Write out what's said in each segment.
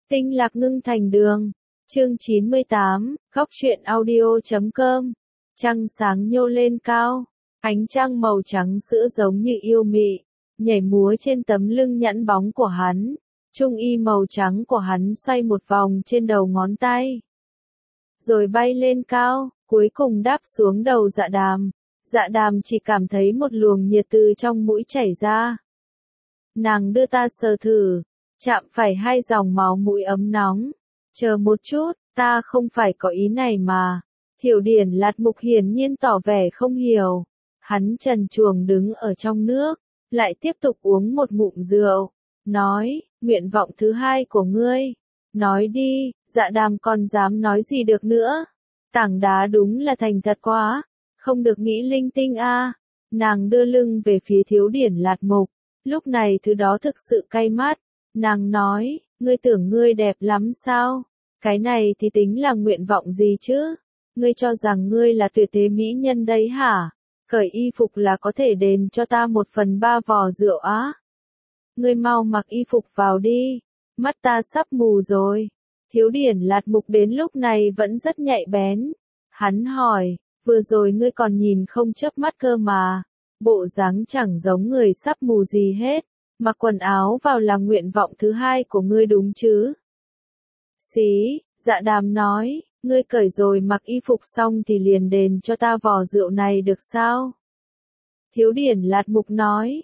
Tinh lạc ngưng thành đường. Chương 98, Góc truyện audio.com. Trăng sáng nhô lên cao, ánh trăng màu trắng sữa giống như yêu mị, nhảy múa trên tấm lưng nhẵn bóng của hắn. Trung y màu trắng của hắn xoay một vòng trên đầu ngón tay, rồi bay lên cao, cuối cùng đáp xuống đầu Dạ Đàm. Dạ Đàm chỉ cảm thấy một luồng nhiệt từ trong mũi chảy ra. Nàng đưa ta sờ thử, chạm phải hai dòng máu mũi ấm nóng. Chờ một chút, ta không phải có ý này mà. Thiểu Điển Lạt Mục hiển nhiên tỏ vẻ không hiểu. Hắn trần truồng đứng ở trong nước, lại tiếp tục uống một ngụm rượu. Nói, nguyện vọng thứ hai của ngươi. Nói đi. Dạ Đàm còn dám nói gì được nữa. Tảng đá đúng là thành thật quá. Không được nghĩ linh tinh a. Nàng đưa lưng về phía Thiếu Điển Lạt Mục. Lúc này thứ đó thực sự cay mắt. Nàng nói, ngươi tưởng ngươi đẹp lắm sao? Cái này thì tính là nguyện vọng gì chứ? Ngươi cho rằng ngươi là tuyệt thế mỹ nhân đấy hả? Cởi y phục là có thể đền cho ta 1/3 vò rượu á? Ngươi mau mặc y phục vào đi. Mắt ta sắp mù rồi. Thiếu Điển Lạt Mục đến lúc này vẫn rất nhạy bén. Hắn hỏi, vừa rồi ngươi còn nhìn không chớp mắt cơ mà. Bộ dáng chẳng giống người sắp mù gì hết. Mặc quần áo vào là nguyện vọng thứ hai của ngươi đúng chứ? Xí, Dạ Đàm nói, ngươi cởi rồi mặc y phục xong thì liền đền cho ta vò rượu này được sao? Thiếu Điển Lạt Mục nói,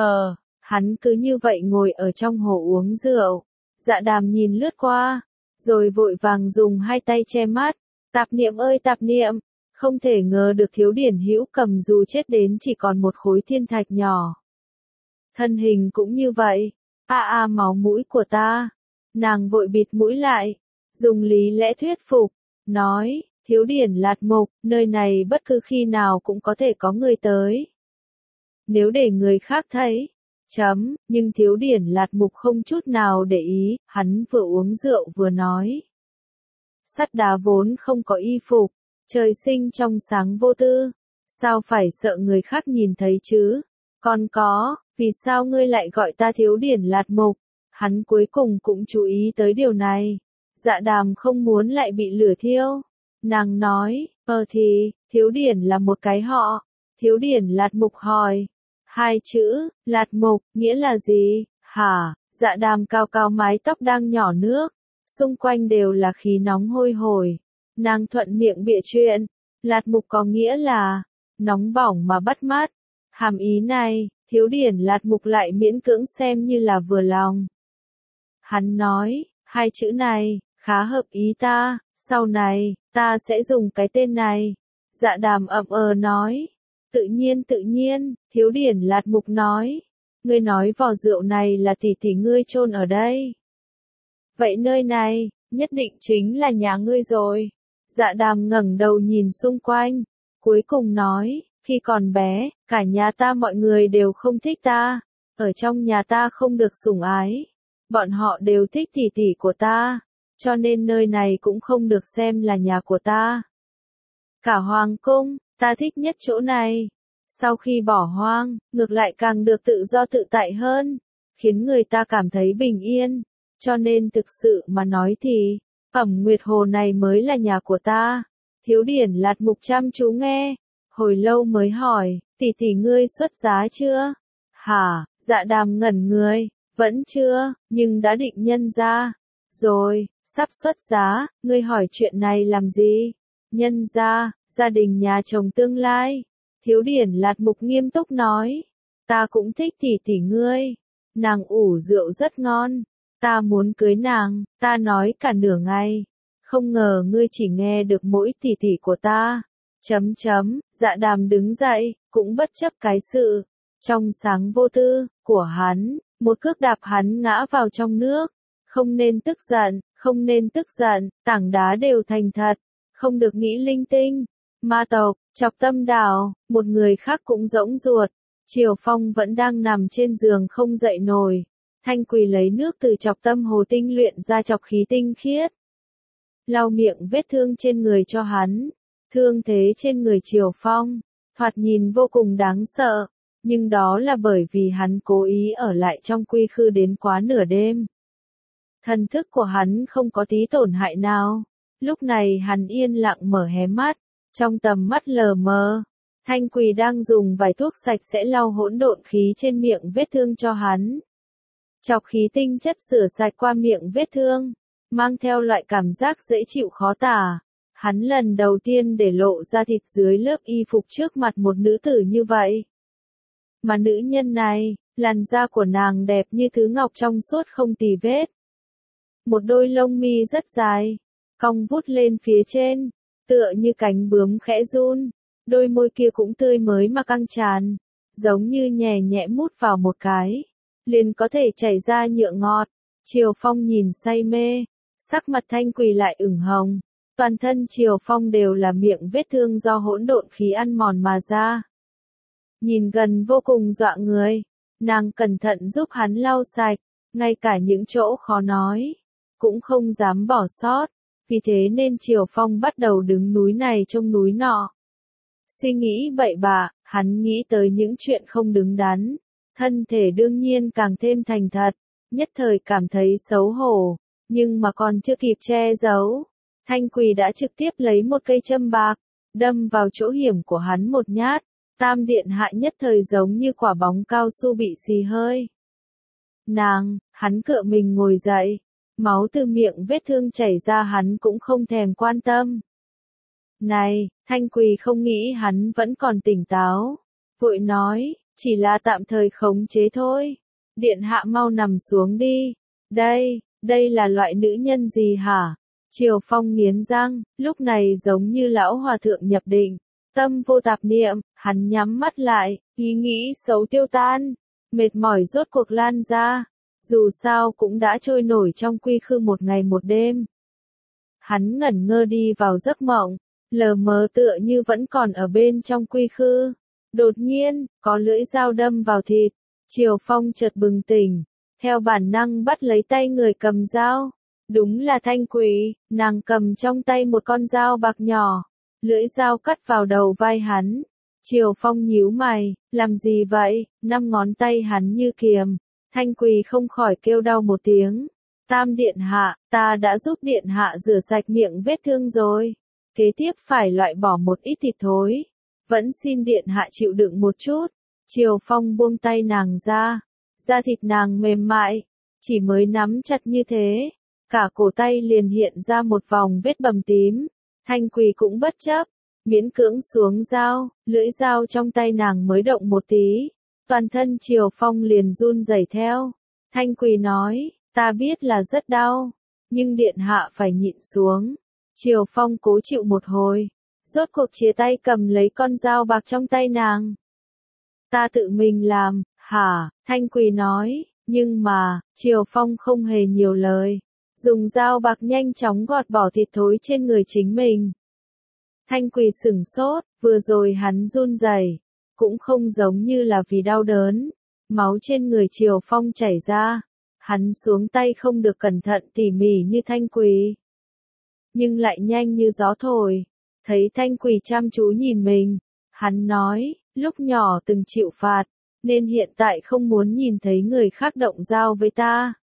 hắn cứ như vậy ngồi ở trong hồ uống rượu. Dạ Đàm nhìn lướt qua, rồi vội vàng dùng hai tay che mắt. Tạp niệm ơi tạp niệm, không thể ngờ được Thiếu Điển Hữu Cầm dù chết đến chỉ còn một khối thiên thạch nhỏ. Thân hình cũng như vậy, máu mũi của ta. Nàng vội bịt mũi lại, dùng lý lẽ thuyết phục, nói, Thiếu Điển Lạt Mục, nơi này bất cứ khi nào cũng có thể có người tới. Nếu để người khác thấy, nhưng Thiếu Điển Lạt Mục không chút nào để ý, hắn vừa uống rượu vừa nói. Sắt đá vốn không có y phục, trời sinh trong sáng vô tư, sao phải sợ người khác nhìn thấy chứ? Còn có, vì sao ngươi lại gọi ta Thiếu Điển Lạt Mục? Hắn cuối cùng cũng chú ý tới điều này. Dạ Đàm không muốn lại bị lửa thiêu. Nàng nói, thì, Thiếu Điển là một cái họ. Thiếu Điển Lạt Mục hỏi. Hai chữ, Lạt Mục, nghĩa là gì, hả? Dạ Đàm cao cao mái tóc đang nhỏ nước. Xung quanh đều là khí nóng hôi hổi. Nàng thuận miệng bịa chuyện. Lạt Mục có nghĩa là, nóng bỏng mà bắt mắt. Hàm ý này, Thiếu Điển Lạt Mục lại miễn cưỡng xem như là vừa lòng. Hắn nói, hai chữ này, khá hợp ý ta, sau này, ta sẽ dùng cái tên này. Dạ Đàm nói. Tự nhiên, Thiếu Điển Lạt Mục nói. Ngươi nói vò rượu này là tỷ tỷ ngươi chôn ở đây. Vậy nơi này, nhất định chính là nhà ngươi rồi. Dạ Đàm ngẩng đầu nhìn xung quanh, cuối cùng nói, khi còn bé, cả nhà ta mọi người đều không thích ta. Ở trong nhà ta không được sủng ái. Bọn họ đều thích tỷ tỷ của ta, cho nên nơi này cũng không được xem là nhà của ta. Cả hoàng cung, ta thích nhất chỗ này. Sau khi bỏ hoang, ngược lại càng được tự do tự tại hơn, khiến người ta cảm thấy bình yên. Cho nên thực sự mà nói thì, Ẩm Nguyệt Hồ này mới là nhà của ta. Thiếu Điển Lạt Mục chăm chú nghe, hồi lâu mới hỏi, tỷ tỷ ngươi xuất giá chưa? Hả? Dạ Đàm ngẩn người. Vẫn chưa, nhưng đã định nhân ra. Rồi, sắp xuất giá, ngươi hỏi chuyện này làm gì? Nhân ra, gia đình nhà chồng tương lai. Thiếu Điển Lạt Mục nghiêm túc nói. Ta cũng thích tỷ tỷ ngươi. Nàng ủ rượu rất ngon. Ta muốn cưới nàng, ta nói cả nửa ngày. Không ngờ ngươi chỉ nghe được mỗi tỷ tỷ của ta. Dạ Đàm đứng dậy, cũng bất chấp cái sự trong sáng vô tư của hắn. Một cước đạp hắn ngã vào trong nước. Không nên tức giận, tảng đá đều thành thật. Không được nghĩ linh tinh. Ma tộc, Chọc Tâm Đảo, một người khác cũng rỗng ruột. Triều Phong vẫn đang nằm trên giường không dậy nổi. Thanh Quỳ lấy nước từ Chọc Tâm Hồ tinh luyện ra chọc khí tinh khiết. Lau miệng vết thương trên người cho hắn. Thương thế trên người Triều Phong, thoạt nhìn vô cùng đáng sợ. Nhưng đó là bởi vì hắn cố ý ở lại trong quy khư đến quá nửa đêm. Thần thức của hắn không có tí tổn hại nào. Lúc này hắn yên lặng mở hé mắt, trong tầm mắt lờ mờ, Thanh Quỳ đang dùng vài thuốc sạch sẽ lau hỗn độn khí trên miệng vết thương cho hắn. Chọc khí tinh chất rửa sạch qua miệng vết thương, mang theo loại cảm giác dễ chịu khó tả. Hắn lần đầu tiên để lộ ra thịt dưới lớp y phục trước mặt một nữ tử như vậy. Mà nữ nhân này, làn da của nàng đẹp như thứ ngọc trong suốt không tì vết. Một đôi lông mi rất dài, cong vút lên phía trên, tựa như cánh bướm khẽ run. Đôi môi kia cũng tươi mới mà căng tràn, giống như nhẹ nhẹ mút vào một cái, liền có thể chảy ra nhựa ngọt. Triều Phong nhìn say mê, sắc mặt Thanh Quỳ lại ửng hồng. Toàn thân Triều Phong đều là miệng vết thương do hỗn độn khí ăn mòn mà ra. Nhìn gần vô cùng dọa người, nàng cẩn thận giúp hắn lau sạch, ngay cả những chỗ khó nói, cũng không dám bỏ sót. Vì thế nên Triều Phong bắt đầu đứng núi này trông núi nọ. Suy nghĩ bậy bạ, hắn nghĩ tới những chuyện không đứng đắn. Thân thể đương nhiên càng thêm thành thật, nhất thời cảm thấy xấu hổ, nhưng mà còn chưa kịp che giấu. Thanh Quỳ đã trực tiếp lấy một cây châm bạc, đâm vào chỗ hiểm của hắn một nhát. Tam điện hạ nhất thời giống như quả bóng cao su bị xì hơi. Hắn cựa mình ngồi dậy, máu từ miệng vết thương chảy ra hắn cũng không thèm quan tâm. Này, Thanh Quỳ không nghĩ hắn vẫn còn tỉnh táo, vội nói, chỉ là tạm thời khống chế thôi. Điện hạ mau nằm xuống đi. Đây là loại nữ nhân gì hả? Triều Phong nghiến răng, lúc này giống như lão hòa thượng nhập định, tâm vô tạp niệm, hắn nhắm mắt lại, ý nghĩ xấu tiêu tan, mệt mỏi rốt cuộc lan ra, dù sao cũng đã trôi nổi trong quy khư một ngày một đêm. Hắn ngẩn ngơ đi vào giấc mộng, lờ mờ tựa như vẫn còn ở bên trong quy khư. Đột nhiên, có lưỡi dao đâm vào thịt, Triều Phong chợt bừng tỉnh, theo bản năng bắt lấy tay người cầm dao. Đúng là Thanh Quỳ, nàng cầm trong tay một con dao bạc nhỏ, lưỡi dao cắt vào đầu vai hắn. Triều Phong nhíu mày, làm gì vậy? 5 ngón tay hắn như kiềm. Thanh Quỳ không khỏi kêu đau một tiếng. Tam điện hạ, ta đã giúp điện hạ rửa sạch miệng vết thương rồi. Kế tiếp phải loại bỏ một ít thịt thối. Vẫn xin điện hạ chịu đựng một chút. Triều Phong buông tay nàng ra. Da thịt nàng mềm mại. Chỉ mới nắm chặt như thế, cả cổ tay liền hiện ra một vòng vết bầm tím. Thanh Quỳ cũng bất chấp, miễn cưỡng xuống dao, lưỡi dao trong tay nàng mới động một tí. Toàn thân Triều Phong liền run rẩy theo. Thanh Quỳ nói, ta biết là rất đau, nhưng điện hạ phải nhịn xuống. Triều Phong cố chịu một hồi, rốt cuộc chia tay cầm lấy con dao bạc trong tay nàng. Ta tự mình làm, hả? Thanh Quỳ nói, nhưng mà, Triều Phong không hề nhiều lời, dùng dao bạc nhanh chóng gọt bỏ thịt thối trên người chính mình. Thanh Quỳ sửng sốt, vừa rồi hắn run rẩy, cũng không giống như là vì đau đớn. Máu trên người Triều Phong chảy ra, hắn xuống tay không được cẩn thận tỉ mỉ như Thanh Quỳ, nhưng lại nhanh như gió thổi. Thấy Thanh Quỳ chăm chú nhìn mình, hắn nói, lúc nhỏ từng chịu phạt, nên hiện tại không muốn nhìn thấy người khác động dao với ta.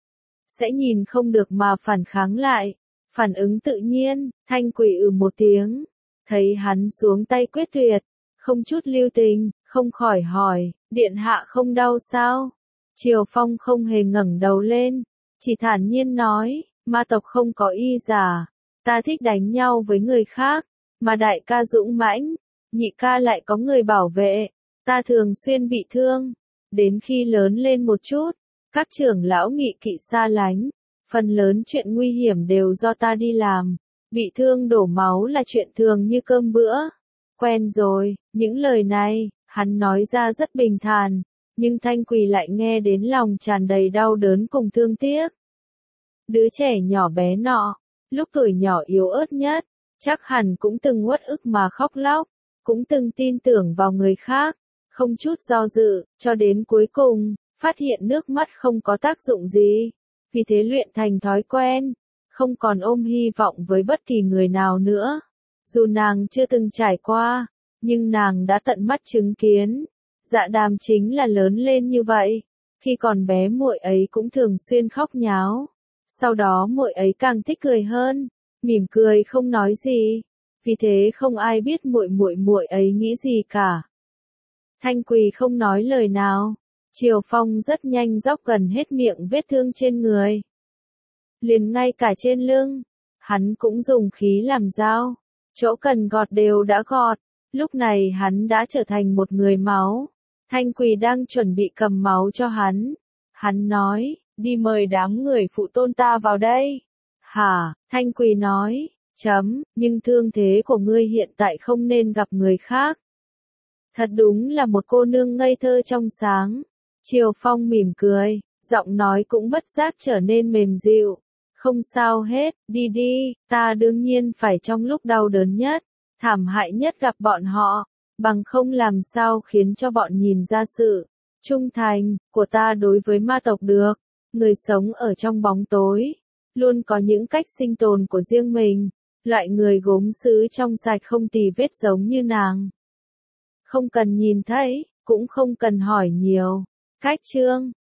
Sẽ nhìn không được mà phản kháng lại. Phản ứng tự nhiên, Thanh Quỳ một tiếng. Thấy hắn xuống tay quyết tuyệt, không chút lưu tình, không khỏi hỏi, điện hạ không đau sao? Triều Phong không hề ngẩng đầu lên, chỉ thản nhiên nói, ma tộc không có y giả, ta thích đánh nhau với người khác, mà đại ca dũng mãnh, nhị ca lại có người bảo vệ, ta thường xuyên bị thương. Đến khi lớn lên một chút, các trưởng lão nghị kỵ xa lánh, phần lớn chuyện nguy hiểm đều do ta đi làm, bị thương đổ máu là chuyện thường như cơm bữa. Quen rồi. Những lời này, hắn nói ra rất bình thản, nhưng Thanh Quỳ lại nghe đến lòng tràn đầy đau đớn cùng thương tiếc. Đứa trẻ nhỏ bé nọ, lúc tuổi nhỏ yếu ớt nhất, chắc hẳn cũng từng uất ức mà khóc lóc, cũng từng tin tưởng vào người khác, không chút do dự, cho đến cuối cùng, phát hiện nước mắt không có tác dụng gì. Vì thế luyện thành thói quen, không còn ôm hy vọng với bất kỳ người nào nữa. Dù nàng chưa từng trải qua, nhưng nàng đã tận mắt chứng kiến. Dạ Đàm chính là lớn lên như vậy, khi còn bé muội ấy cũng thường xuyên khóc nháo. Sau đó muội ấy càng thích cười hơn, mỉm cười không nói gì, vì thế không ai biết muội ấy nghĩ gì cả. Thanh Quỳ không nói lời nào, Triều Phong rất nhanh róc gần hết miệng vết thương trên người. Liền ngay cả trên lưng, hắn cũng dùng khí làm dao, chỗ cần gọt đều đã gọt, lúc này hắn đã trở thành một người máu. Thanh Quỳ đang chuẩn bị cầm máu cho hắn nói, đi mời đám người phụ tôn ta vào đây. Hả, Thanh Quỳ nói, nhưng thương thế của ngươi hiện tại không nên gặp người khác. Thật đúng là một cô nương ngây thơ trong sáng. Triều Phong mỉm cười, giọng nói cũng bất giác trở nên mềm dịu. Không sao hết, đi đi, ta đương nhiên phải trong lúc đau đớn nhất, thảm hại nhất gặp bọn họ, bằng không làm sao khiến cho bọn nhìn ra sự trung thành của ta đối với ma tộc được. Người sống ở trong bóng tối, luôn có những cách sinh tồn của riêng mình, loại người gốm sứ trong sạch không tì vết giống như nàng. Không cần nhìn thấy, cũng không cần hỏi nhiều. Cách chương